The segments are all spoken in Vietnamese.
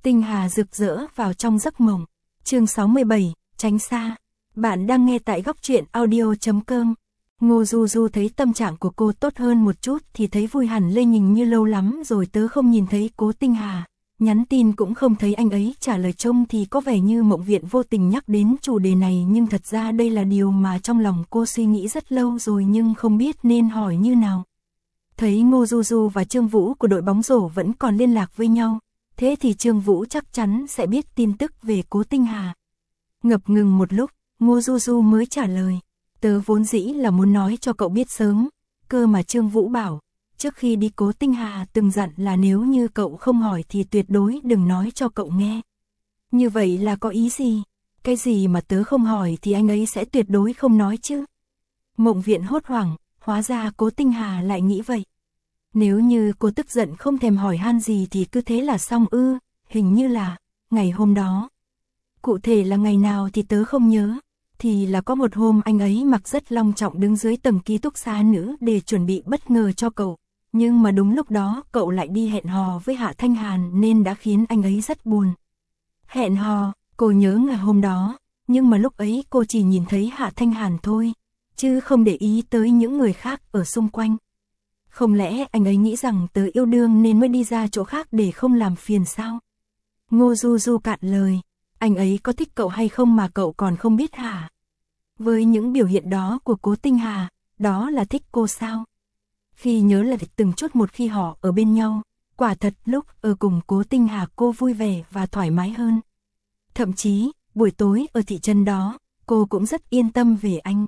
Tinh hà rực rỡ vào trong giấc mộng. Chương 67, tránh xa. Bạn đang nghe tại góc truyện audio.com. Ngô Du Du thấy tâm trạng của cô tốt hơn một chút thì thấy vui hẳn lên, nhìn như lâu lắm rồi tớ không nhìn thấy Cố Tinh Hà. Nhắn tin cũng không thấy anh ấy trả lời, trông thì có vẻ như Mộng Viện vô tình nhắc đến chủ đề này, nhưng thật ra đây là điều mà trong lòng cô suy nghĩ rất lâu rồi nhưng không biết nên hỏi như nào. Thấy Ngô Du Du và Trương Vũ của đội bóng rổ vẫn còn liên lạc với nhau, thế thì Trương Vũ chắc chắn sẽ biết tin tức về Cố Tinh Hà. Ngập ngừng một lúc, Ngô Du Du mới trả lời, tớ vốn dĩ là muốn nói cho cậu biết sớm, cơ mà Trương Vũ bảo, trước khi đi Cố Tinh Hà từng dặn là nếu như cậu không hỏi thì tuyệt đối đừng nói cho cậu nghe. Như vậy là có ý gì? Cái gì mà tớ không hỏi thì anh ấy sẽ tuyệt đối không nói chứ? Mộng Viện hốt hoảng, hóa ra Cố Tinh Hà lại nghĩ vậy. Nếu như cô tức giận không thèm hỏi han gì thì cứ thế là xong ư? Hình như là ngày hôm đó. Cụ thể là ngày nào thì tớ không nhớ. Thì là có một hôm anh ấy mặc rất long trọng đứng dưới tầng ký túc xá nữ để chuẩn bị bất ngờ cho cậu. Nhưng mà đúng lúc đó cậu lại đi hẹn hò với Hạ Thanh Hàn nên đã khiến anh ấy rất buồn. Hẹn hò, cô nhớ ngày hôm đó, nhưng mà lúc ấy cô chỉ nhìn thấy Hạ Thanh Hàn thôi, chứ không để ý tới những người khác ở xung quanh. Không lẽ anh ấy nghĩ rằng tớ yêu đương nên mới đi ra chỗ khác để không làm phiền sao? Ngô Du Du cạn lời, anh ấy có thích cậu hay không mà cậu còn không biết hả? Với những biểu hiện đó của Cố Tinh Hà, đó là thích cô sao? Khi nhớ lại từng chút một khi họ ở bên nhau, quả thật lúc ở cùng Cố Tinh Hà cô vui vẻ và thoải mái hơn. Thậm chí, buổi tối ở thị trấn đó, cô cũng rất yên tâm về anh.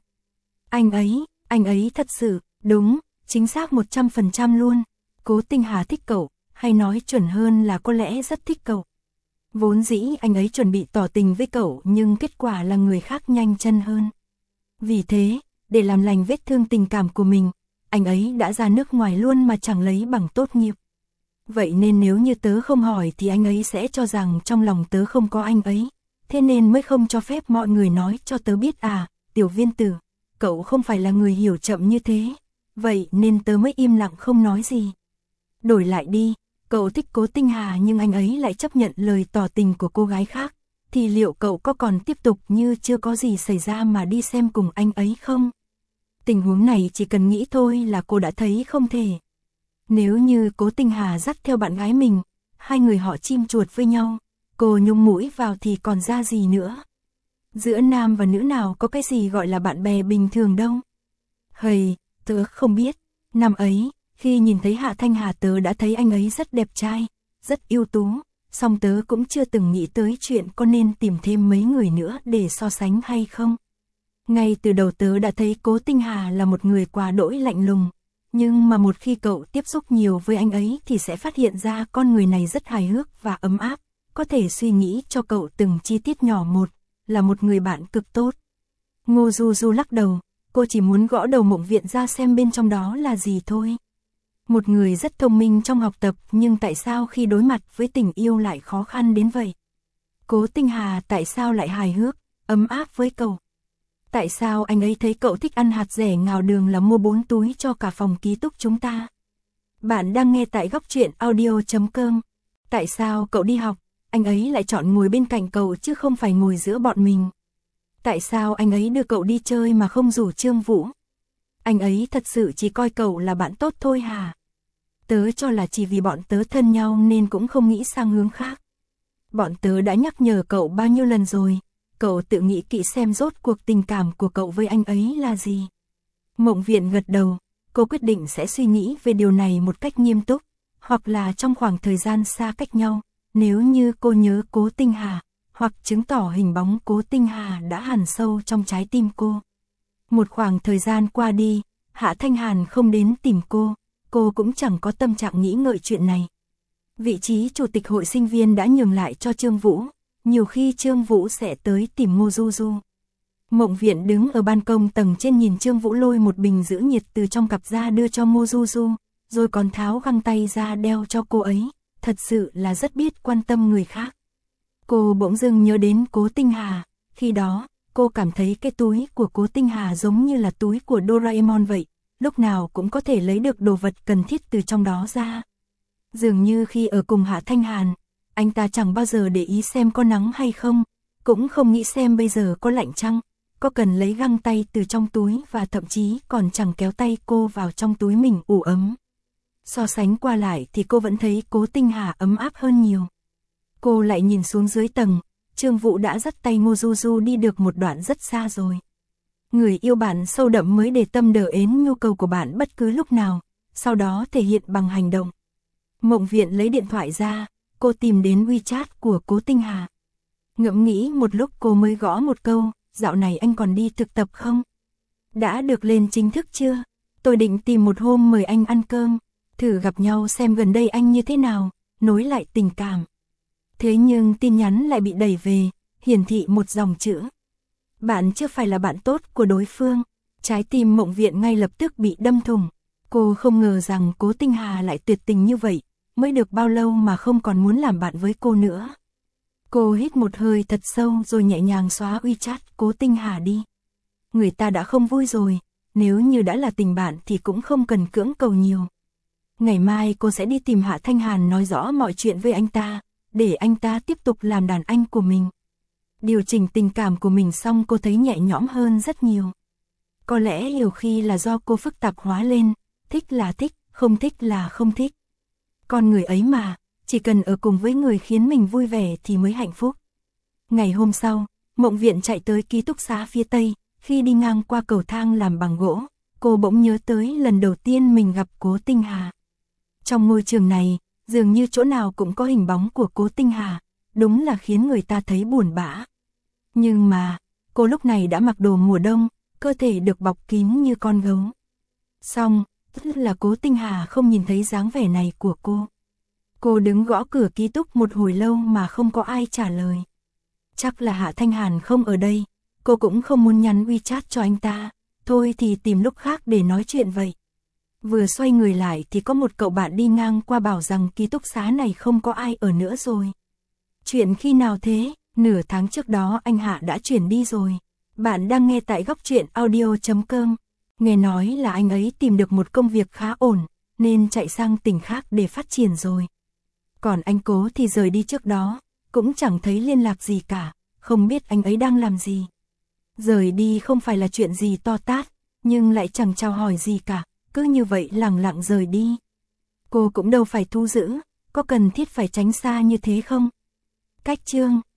Anh ấy thật sự, đúng, chính xác 100% luôn. Cố Tinh Hà thích cậu, hay nói chuẩn hơn là có lẽ rất thích cậu. Vốn dĩ anh ấy chuẩn bị tỏ tình với cậu nhưng kết quả là người khác nhanh chân hơn. Vì thế, để làm lành vết thương tình cảm của mình, anh ấy đã ra nước ngoài luôn mà chẳng lấy bằng tốt nghiệp. Vậy nên nếu như tớ không hỏi thì anh ấy sẽ cho rằng trong lòng tớ không có anh ấy. Thế nên mới không cho phép mọi người nói cho tớ biết à, Tiểu Viên Tử, cậu không phải là người hiểu chậm như thế. Vậy nên tớ mới im lặng không nói gì. Đổi lại đi, cậu thích Cố Tinh Hà nhưng anh ấy lại chấp nhận lời tỏ tình của cô gái khác, thì liệu cậu có còn tiếp tục như chưa có gì xảy ra mà đi xem cùng anh ấy không? Tình huống này chỉ cần nghĩ thôi là cô đã thấy không thể. Nếu như Cố Tinh Hà dắt theo bạn gái mình, hai người họ chim chuột với nhau, cô nhúng mũi vào thì còn ra gì nữa. Giữa nam và nữ nào có cái gì gọi là bạn bè bình thường đâu. Hầy, tớ không biết, năm ấy, khi nhìn thấy Hạ Thanh Hà tớ đã thấy anh ấy rất đẹp trai, rất ưu tú, song tớ cũng chưa từng nghĩ tới chuyện có nên tìm thêm mấy người nữa để so sánh hay không. Ngay từ đầu tớ đã thấy Cố Tinh Hà là một người quá đỗi lạnh lùng, nhưng mà một khi cậu tiếp xúc nhiều với anh ấy thì sẽ phát hiện ra con người này rất hài hước và ấm áp, có thể suy nghĩ cho cậu từng chi tiết nhỏ một, là một người bạn cực tốt. Ngô Du Du lắc đầu, cô chỉ muốn gõ đầu Mộng Viện ra xem bên trong đó là gì thôi. Một người rất thông minh trong học tập nhưng tại sao khi đối mặt với tình yêu lại khó khăn đến vậy? Cố Tinh Hà tại sao lại hài hước, ấm áp với cậu? Tại sao anh ấy thấy cậu thích ăn hạt rẻ ngào đường là mua 4 túi cho cả phòng ký túc chúng ta? Bạn đang nghe tại góc truyện audio.com. Tại sao cậu đi học, anh ấy lại chọn ngồi bên cạnh cậu chứ không phải ngồi giữa bọn mình? Tại sao anh ấy đưa cậu đi chơi mà không rủ Trương Vũ? Anh ấy thật sự chỉ coi cậu là bạn tốt thôi hả? Tớ cho là chỉ vì bọn tớ thân nhau nên cũng không nghĩ sang hướng khác. Bọn tớ đã nhắc nhở cậu bao nhiêu lần rồi, cậu tự nghĩ kỹ xem rốt cuộc tình cảm của cậu với anh ấy là gì. Mộng Viện gật đầu, cô quyết định sẽ suy nghĩ về điều này một cách nghiêm túc, hoặc là trong khoảng thời gian xa cách nhau, nếu như cô nhớ Cố Tinh Hà, hoặc chứng tỏ hình bóng Cố Tinh Hà đã hằn sâu trong trái tim cô. Một khoảng thời gian qua đi, Hạ Thanh Hàn không đến tìm cô cũng chẳng có tâm trạng nghĩ ngợi chuyện này. Vị trí chủ tịch hội sinh viên đã nhường lại cho Trương Vũ, nhiều khi Trương Vũ sẽ tới tìm Ngô Du Du. Mộng Viện đứng ở ban công tầng trên nhìn Trương Vũ lôi một bình giữ nhiệt từ trong cặp ra đưa cho Ngô Du Du, rồi còn tháo găng tay ra đeo cho cô ấy, thật sự là rất biết quan tâm người khác. Cô bỗng dưng nhớ đến Cố Tinh Hà, khi đó, cô cảm thấy cái túi của Cố Tinh Hà giống như là túi của Doraemon vậy, lúc nào cũng có thể lấy được đồ vật cần thiết từ trong đó ra. Dường như khi ở cùng Hạ Thanh Hàn, anh ta chẳng bao giờ để ý xem có nắng hay không, cũng không nghĩ xem bây giờ có lạnh chăng, có cần lấy găng tay từ trong túi và thậm chí còn chẳng kéo tay cô vào trong túi mình ủ ấm. So sánh qua lại thì cô vẫn thấy Cố Tinh Hà ấm áp hơn nhiều. Cô lại nhìn xuống dưới tầng, Trương Vũ đã dắt tay Ngô Du Du đi được một đoạn rất xa rồi. Người yêu bạn sâu đậm mới để tâm đờ ến nhu cầu của bạn bất cứ lúc nào, sau đó thể hiện bằng hành động. Mộng Viện lấy điện thoại ra, cô tìm đến WeChat của Cố Tinh Hà. Ngẫm nghĩ một lúc cô mới gõ một câu, dạo này anh còn đi thực tập không? Đã được lên chính thức chưa? Tôi định tìm một hôm mời anh ăn cơm, thử gặp nhau xem gần đây anh như thế nào, nối lại tình cảm. Thế nhưng tin nhắn lại bị đẩy về, hiển thị một dòng chữ. Bạn chưa phải là bạn tốt của đối phương. Trái tim Mộng Viện ngay lập tức bị đâm thủng. Cô không ngờ rằng Cố Tinh Hà lại tuyệt tình như vậy, mới được bao lâu mà không còn muốn làm bạn với cô nữa. Cô hít một hơi thật sâu rồi nhẹ nhàng xóa WeChat Cố Tinh Hà đi. Người ta đã không vui rồi, nếu như đã là tình bạn thì cũng không cần cưỡng cầu nhiều. Ngày mai cô sẽ đi tìm Hạ Thanh Hàn nói rõ mọi chuyện với anh ta, để anh ta tiếp tục làm đàn anh của mình. Điều chỉnh tình cảm của mình xong cô thấy nhẹ nhõm hơn rất nhiều. Có lẽ nhiều khi là do cô phức tạp hóa lên, thích là thích, không thích là không thích. Con người ấy mà, chỉ cần ở cùng với người khiến mình vui vẻ thì mới hạnh phúc. Ngày hôm sau, Mộng Viện chạy tới ký túc xá phía Tây, khi đi ngang qua cầu thang làm bằng gỗ, cô bỗng nhớ tới lần đầu tiên mình gặp Cố Tinh Hà. Trong ngôi trường này, dường như chỗ nào cũng có hình bóng của Cố Tinh Hà, đúng là khiến người ta thấy buồn bã. Nhưng mà, cô lúc này đã mặc đồ mùa đông, cơ thể được bọc kín như con gấu. Xong, là Cố Tinh Hà không nhìn thấy dáng vẻ này của cô. Cô đứng gõ cửa ký túc một hồi lâu mà không có ai trả lời. Chắc là Hạ Thanh Hàn không ở đây, cô cũng không muốn nhắn WeChat cho anh ta, thôi thì tìm lúc khác để nói chuyện vậy. Vừa xoay người lại thì có một cậu bạn đi ngang qua bảo rằng ký túc xá này không có ai ở nữa rồi. Chuyện khi nào thế? Nửa tháng trước đó anh Hạ đã chuyển đi rồi. Bạn đang nghe tại Góc Truyện Audio.com. Nghe nói là anh ấy tìm được một công việc khá ổn, nên chạy sang tỉnh khác để phát triển rồi. Còn anh Cố thì rời đi trước đó, cũng chẳng thấy liên lạc gì cả, không biết anh ấy đang làm gì. Rời đi không phải là chuyện gì to tát, nhưng lại chẳng chào hỏi gì cả, cứ như vậy lẳng lặng rời đi. Cô cũng đâu phải thu giữ, có cần thiết phải tránh xa như thế không? Cách chương